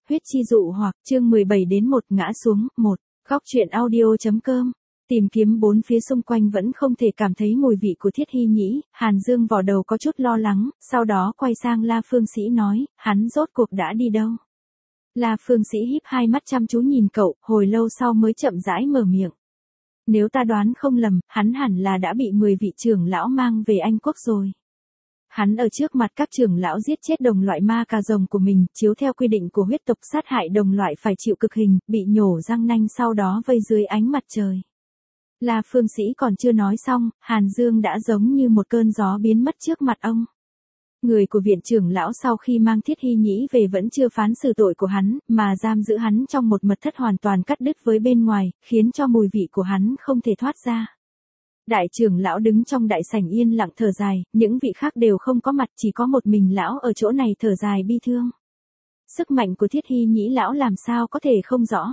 huyết chi dụ hoặc chương 17 đến 1 ngã xuống, 1, góc truyện audio.com. Tìm kiếm bốn phía xung quanh vẫn không thể cảm thấy mùi vị của Thiết Hy Nhĩ, Hàn Dương vò đầu có chút lo lắng, sau đó quay sang La Phương Sĩ nói, hắn rốt cuộc đã đi đâu? La Phương Sĩ híp hai mắt chăm chú nhìn cậu, hồi lâu sau mới chậm rãi mở miệng. Nếu ta đoán không lầm, hắn hẳn là đã bị 10 vị trưởng lão mang về Anh Quốc rồi. Hắn ở trước mặt các trưởng lão giết chết đồng loại ma cà rồng của mình, chiếu theo quy định của huyết tộc sát hại đồng loại phải chịu cực hình, bị nhổ răng nanh sau đó vây dưới ánh mặt trời. La Phương Sĩ còn chưa nói xong, Hàn Dương đã giống như một cơn gió biến mất trước mặt ông. Người của viện trưởng lão sau khi mang Thiết Hy Nhĩ về vẫn chưa phán xử tội của hắn, mà giam giữ hắn trong một mật thất hoàn toàn cắt đứt với bên ngoài, khiến cho mùi vị của hắn không thể thoát ra. Đại trưởng lão đứng trong đại sảnh yên lặng thở dài, những vị khác đều không có mặt, chỉ có một mình lão ở chỗ này thở dài bi thương. Sức mạnh của Thiết Hy Nhĩ lão làm sao có thể không rõ.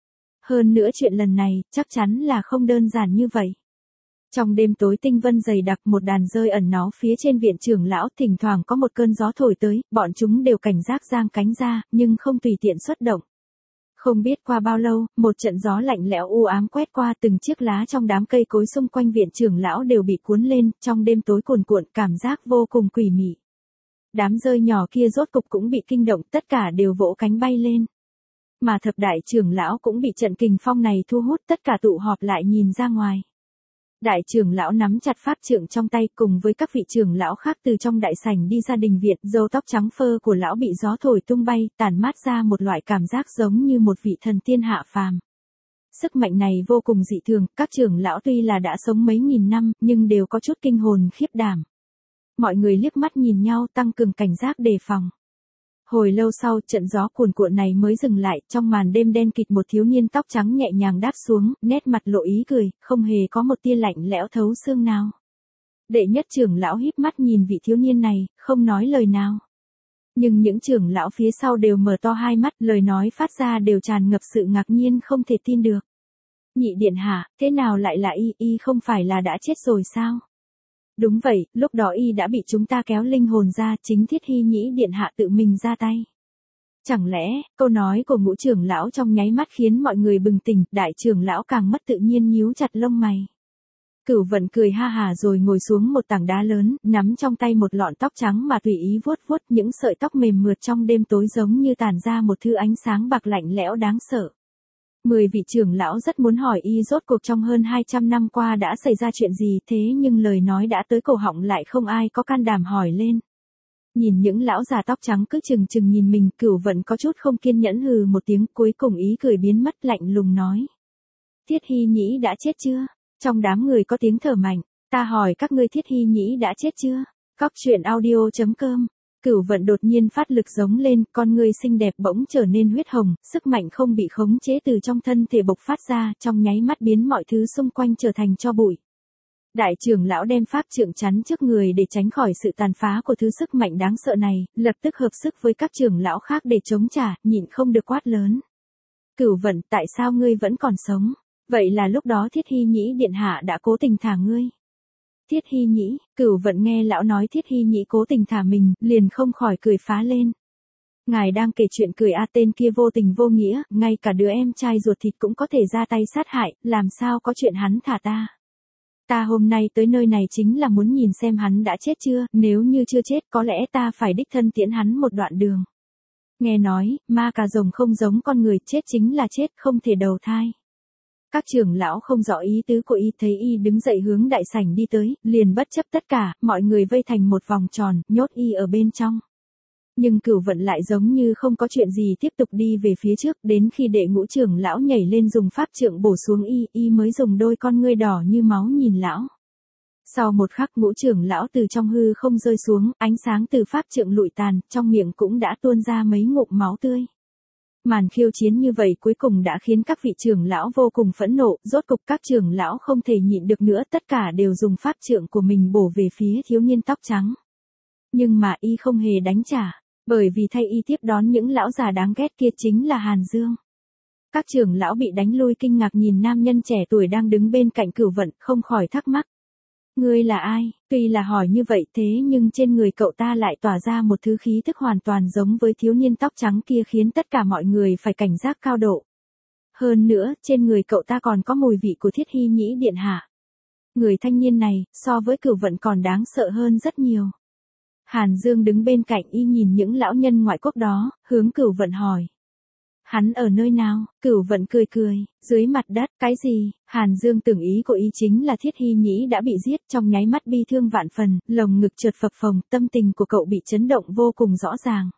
Hơn nữa chuyện lần này, chắc chắn là không đơn giản như vậy. Trong đêm tối tinh vân dày đặc, một đàn rơi ẩn náu phía trên viện trưởng lão, thỉnh thoảng có một cơn gió thổi tới, bọn chúng đều cảnh giác giang cánh ra, nhưng không tùy tiện xuất động. Không biết qua bao lâu, một trận gió lạnh lẽo u ám quét qua, từng chiếc lá trong đám cây cối xung quanh viện trưởng lão đều bị cuốn lên, trong đêm tối cuồn cuộn, cảm giác vô cùng quỷ mị. Đám rơi nhỏ kia rốt cục cũng bị kinh động, tất cả đều vỗ cánh bay lên. Mà thập đại trưởng lão cũng bị trận kình phong này thu hút, tất cả tụ họp lại nhìn ra ngoài. Đại trưởng lão nắm chặt pháp trượng trong tay cùng với các vị trưởng lão khác từ trong đại sảnh đi ra đình viện, râu tóc trắng phơ của lão bị gió thổi tung bay, tản mát ra một loại cảm giác giống như một vị thần tiên hạ phàm. Sức mạnh này vô cùng dị thường, các trưởng lão tuy là đã sống mấy nghìn năm, nhưng đều có chút kinh hồn khiếp đảm. Mọi người liếc mắt nhìn nhau tăng cường cảnh giác đề phòng. Hồi lâu sau, trận gió cuồn cuộn này mới dừng lại, trong màn đêm đen kịt một thiếu niên tóc trắng nhẹ nhàng đáp xuống, nét mặt lộ ý cười, không hề có một tia lạnh lẽo thấu xương nào. Đệ nhất trưởng lão híp mắt nhìn vị thiếu niên này, không nói lời nào. Nhưng những trưởng lão phía sau đều mở to hai mắt, lời nói phát ra đều tràn ngập sự ngạc nhiên không thể tin được. Nhị điện hạ, thế nào lại là y không phải là đã chết rồi sao? Đúng vậy, lúc đó y đã bị chúng ta kéo linh hồn ra, chính Thiết Hy Nhĩ điện hạ tự mình ra tay. Chẳng lẽ, câu nói của ngũ trưởng lão trong nháy mắt khiến mọi người bừng tỉnh, đại trưởng lão càng mất tự nhiên nhíu chặt lông mày. Cửu Vận cười ha hà rồi ngồi xuống một tảng đá lớn, nắm trong tay một lọn tóc trắng mà tùy ý vuốt vuốt, những sợi tóc mềm mượt trong đêm tối giống như tản ra một thứ ánh sáng bạc lạnh lẽo đáng sợ. 10 vị trưởng lão rất muốn hỏi y rốt cuộc trong hơn 200 năm qua đã xảy ra chuyện gì, thế nhưng lời nói đã tới cổ họng lại không ai có can đảm hỏi lên. Nhìn những lão già tóc trắng cứ chừng chừng nhìn mình, Cửu Vận có chút không kiên nhẫn hừ một tiếng, cuối cùng ý cười biến mất, lạnh lùng nói. Thiết Hy Nhĩ đã chết chưa? Trong đám người có tiếng thở mạnh, ta hỏi các ngươi Thiết Hy Nhĩ đã chết chưa? Góc truyện audio.com. Cửu Vận đột nhiên phát lực giống lên, con người xinh đẹp bỗng trở nên huyết hồng, sức mạnh không bị khống chế từ trong thân thể bộc phát ra, trong nháy mắt biến mọi thứ xung quanh trở thành tro bụi. Đại trưởng lão đem pháp trượng chắn trước người để tránh khỏi sự tàn phá của thứ sức mạnh đáng sợ này, lập tức hợp sức với các trưởng lão khác để chống trả, nhịn không được quát lớn. Cửu Vận, tại sao ngươi vẫn còn sống? Vậy là lúc đó Thiết Hy Nhĩ điện hạ đã cố tình thả ngươi. Thiết Hy Nhĩ, Cửu Vận nghe lão nói Thiết Hy Nhĩ cố tình thả mình, liền không khỏi cười phá lên. Ngài đang kể chuyện cười tên kia vô tình vô nghĩa, ngay cả đứa em trai ruột thịt cũng có thể ra tay sát hại, làm sao có chuyện hắn thả ta. Ta hôm nay tới nơi này chính là muốn nhìn xem hắn đã chết chưa, nếu như chưa chết có lẽ ta phải đích thân tiễn hắn một đoạn đường. Nghe nói, ma cà rồng không giống con người, chết chính là chết, không thể đầu thai. Các trưởng lão không rõ ý tứ của y, thấy y đứng dậy hướng đại sảnh đi tới, liền bất chấp tất cả, mọi người vây thành một vòng tròn, nhốt y ở bên trong. Nhưng Cửu Vận lại giống như không có chuyện gì tiếp tục đi về phía trước, đến khi đệ ngũ trưởng lão nhảy lên dùng pháp trượng bổ xuống y mới dùng đôi con ngươi đỏ như máu nhìn lão. Sau một khắc ngũ trưởng lão từ trong hư không rơi xuống, ánh sáng từ pháp trượng lụi tàn, trong miệng cũng đã tuôn ra mấy ngụm máu tươi. Màn khiêu chiến như vậy cuối cùng đã khiến các vị trưởng lão vô cùng phẫn nộ, rốt cục các trưởng lão không thể nhịn được nữa, tất cả đều dùng pháp trượng của mình bổ về phía thiếu niên tóc trắng. Nhưng mà y không hề đánh trả, bởi vì thay y tiếp đón những lão già đáng ghét kia chính là Hàn Dương. Các trưởng lão bị đánh lui kinh ngạc nhìn nam nhân trẻ tuổi đang đứng bên cạnh Cửu Vận, không khỏi thắc mắc. Ngươi là ai? Tuy là hỏi như vậy thế nhưng trên người cậu ta lại tỏa ra một thứ khí thức hoàn toàn giống với thiếu niên tóc trắng kia khiến tất cả mọi người phải cảnh giác cao độ. Hơn nữa, trên người cậu ta còn có mùi vị của Thiết Hy Nhĩ điện hạ. Người thanh niên này, so với Cửu Vận còn đáng sợ hơn rất nhiều. Hàn Dương đứng bên cạnh y nhìn những lão nhân ngoại quốc đó, hướng Cửu Vận hỏi. Hắn ở nơi nào? Cửu Vận cười cười, dưới mặt đất, cái gì? Hàn Dương tưởng ý của y chính là Thiết Hy Nhĩ đã bị giết, trong nháy mắt bi thương vạn phần, lồng ngực trượt phập phồng, tâm tình của cậu bị chấn động vô cùng rõ ràng.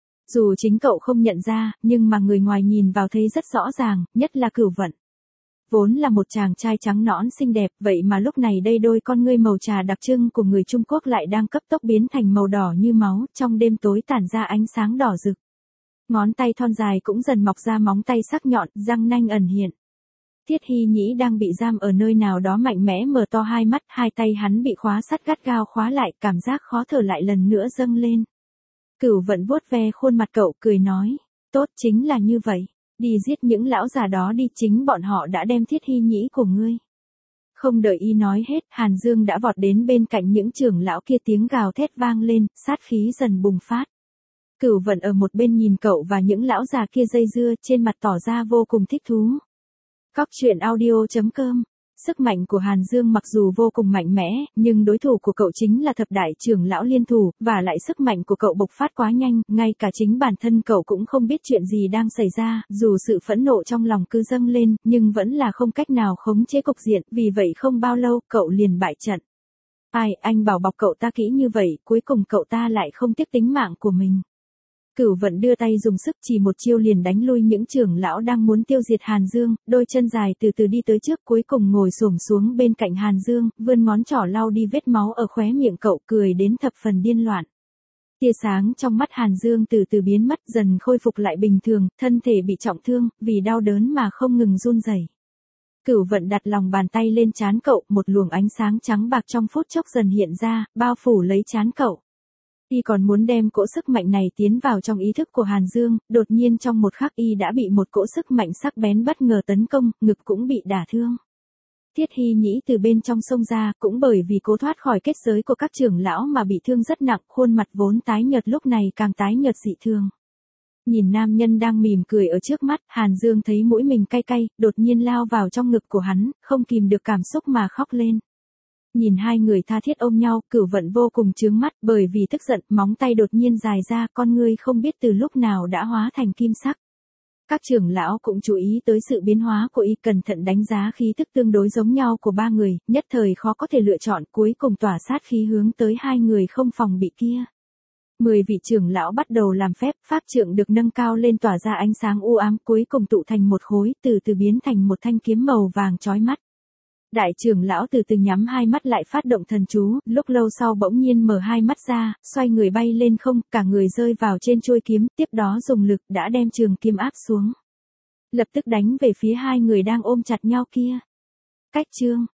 Dù chính cậu không nhận ra, nhưng mà người ngoài nhìn vào thấy rất rõ ràng, nhất là Cửu Vận. Vốn là một chàng trai trắng nõn xinh đẹp, vậy mà lúc này đây đôi con ngươi màu trà đặc trưng của người Trung Quốc lại đang cấp tốc biến thành màu đỏ như máu, trong đêm tối tản ra ánh sáng đỏ rực. Ngón tay thon dài cũng dần mọc ra móng tay sắc nhọn, răng nanh ẩn hiện. Thiết Hy Nhĩ đang bị giam ở nơi nào đó mạnh mẽ mở to hai mắt, hai tay hắn bị khóa sắt gắt gao khóa lại, cảm giác khó thở lại lần nữa dâng lên. Cửu Vận vuốt ve khuôn mặt cậu cười nói, tốt chính là như vậy, đi giết những lão già đó đi, chính bọn họ đã đem Thiết Hy Nhĩ của ngươi. Không đợi y nói hết, Hàn Dương đã vọt đến bên cạnh những trưởng lão kia, tiếng gào thét vang lên, sát khí dần bùng phát. Cửu Vận ở một bên nhìn cậu và những lão già kia dây dưa, trên mặt tỏ ra vô cùng thích thú. Cóc truyện audio.com. Sức mạnh của Hàn Dương mặc dù vô cùng mạnh mẽ, nhưng đối thủ của cậu chính là thập đại trưởng lão liên thủ, và lại sức mạnh của cậu bộc phát quá nhanh, ngay cả chính bản thân cậu cũng không biết chuyện gì đang xảy ra, dù sự phẫn nộ trong lòng cứ dâng lên, nhưng vẫn là không cách nào khống chế cục diện, vì vậy không bao lâu, cậu liền bại trận. Ai, anh bảo bọc cậu ta kỹ như vậy, cuối cùng cậu ta lại không tiếc tính mạng của mình. Cửu Vận đưa tay dùng sức, chỉ một chiêu liền đánh lui những trưởng lão đang muốn tiêu diệt Hàn Dương, đôi chân dài từ từ đi tới trước, cuối cùng ngồi xổm xuống bên cạnh Hàn Dương, vươn ngón trỏ lau đi vết máu ở khóe miệng cậu, cười đến thập phần điên loạn. Tia sáng trong mắt Hàn Dương từ từ biến mất, dần khôi phục lại bình thường, thân thể bị trọng thương, vì đau đớn mà không ngừng run rẩy. Cửu Vận đặt lòng bàn tay lên trán cậu, một luồng ánh sáng trắng bạc trong phút chốc dần hiện ra, bao phủ lấy trán cậu. Y còn muốn đem cỗ sức mạnh này tiến vào trong ý thức của Hàn Dương, đột nhiên trong một khắc y đã bị một cỗ sức mạnh sắc bén bất ngờ tấn công, ngực cũng bị đả thương. Thiết Hy Nhĩ từ bên trong xông ra, cũng bởi vì cố thoát khỏi kết giới của các trưởng lão mà bị thương rất nặng, khuôn mặt vốn tái nhợt lúc này càng tái nhợt dị thường. Nhìn nam nhân đang mỉm cười ở trước mắt, Hàn Dương thấy mũi mình cay cay, đột nhiên lao vào trong ngực của hắn, không kìm được cảm xúc mà khóc lên. Nhìn hai người tha thiết ôm nhau, Cửu Vận vô cùng chướng mắt, bởi vì tức giận, móng tay đột nhiên dài ra, con ngươi không biết từ lúc nào đã hóa thành kim sắc. Các trưởng lão cũng chú ý tới sự biến hóa của y, cẩn thận đánh giá khí thức tương đối giống nhau của ba người, nhất thời khó có thể lựa chọn, cuối cùng tỏa sát khí hướng tới hai người không phòng bị kia. 10 vị trưởng lão bắt đầu làm phép, pháp trượng được nâng cao lên tỏa ra ánh sáng u ám, cuối cùng tụ thành một khối, từ từ biến thành một thanh kiếm màu vàng chói mắt. Đại trưởng lão từ từ nhắm hai mắt lại phát động thần chú, lúc lâu sau bỗng nhiên mở hai mắt ra, xoay người bay lên không, cả người rơi vào trên chuôi kiếm, tiếp đó dùng lực đã đem trường kiếm áp xuống. Lập tức đánh về phía hai người đang ôm chặt nhau kia. Cách chương.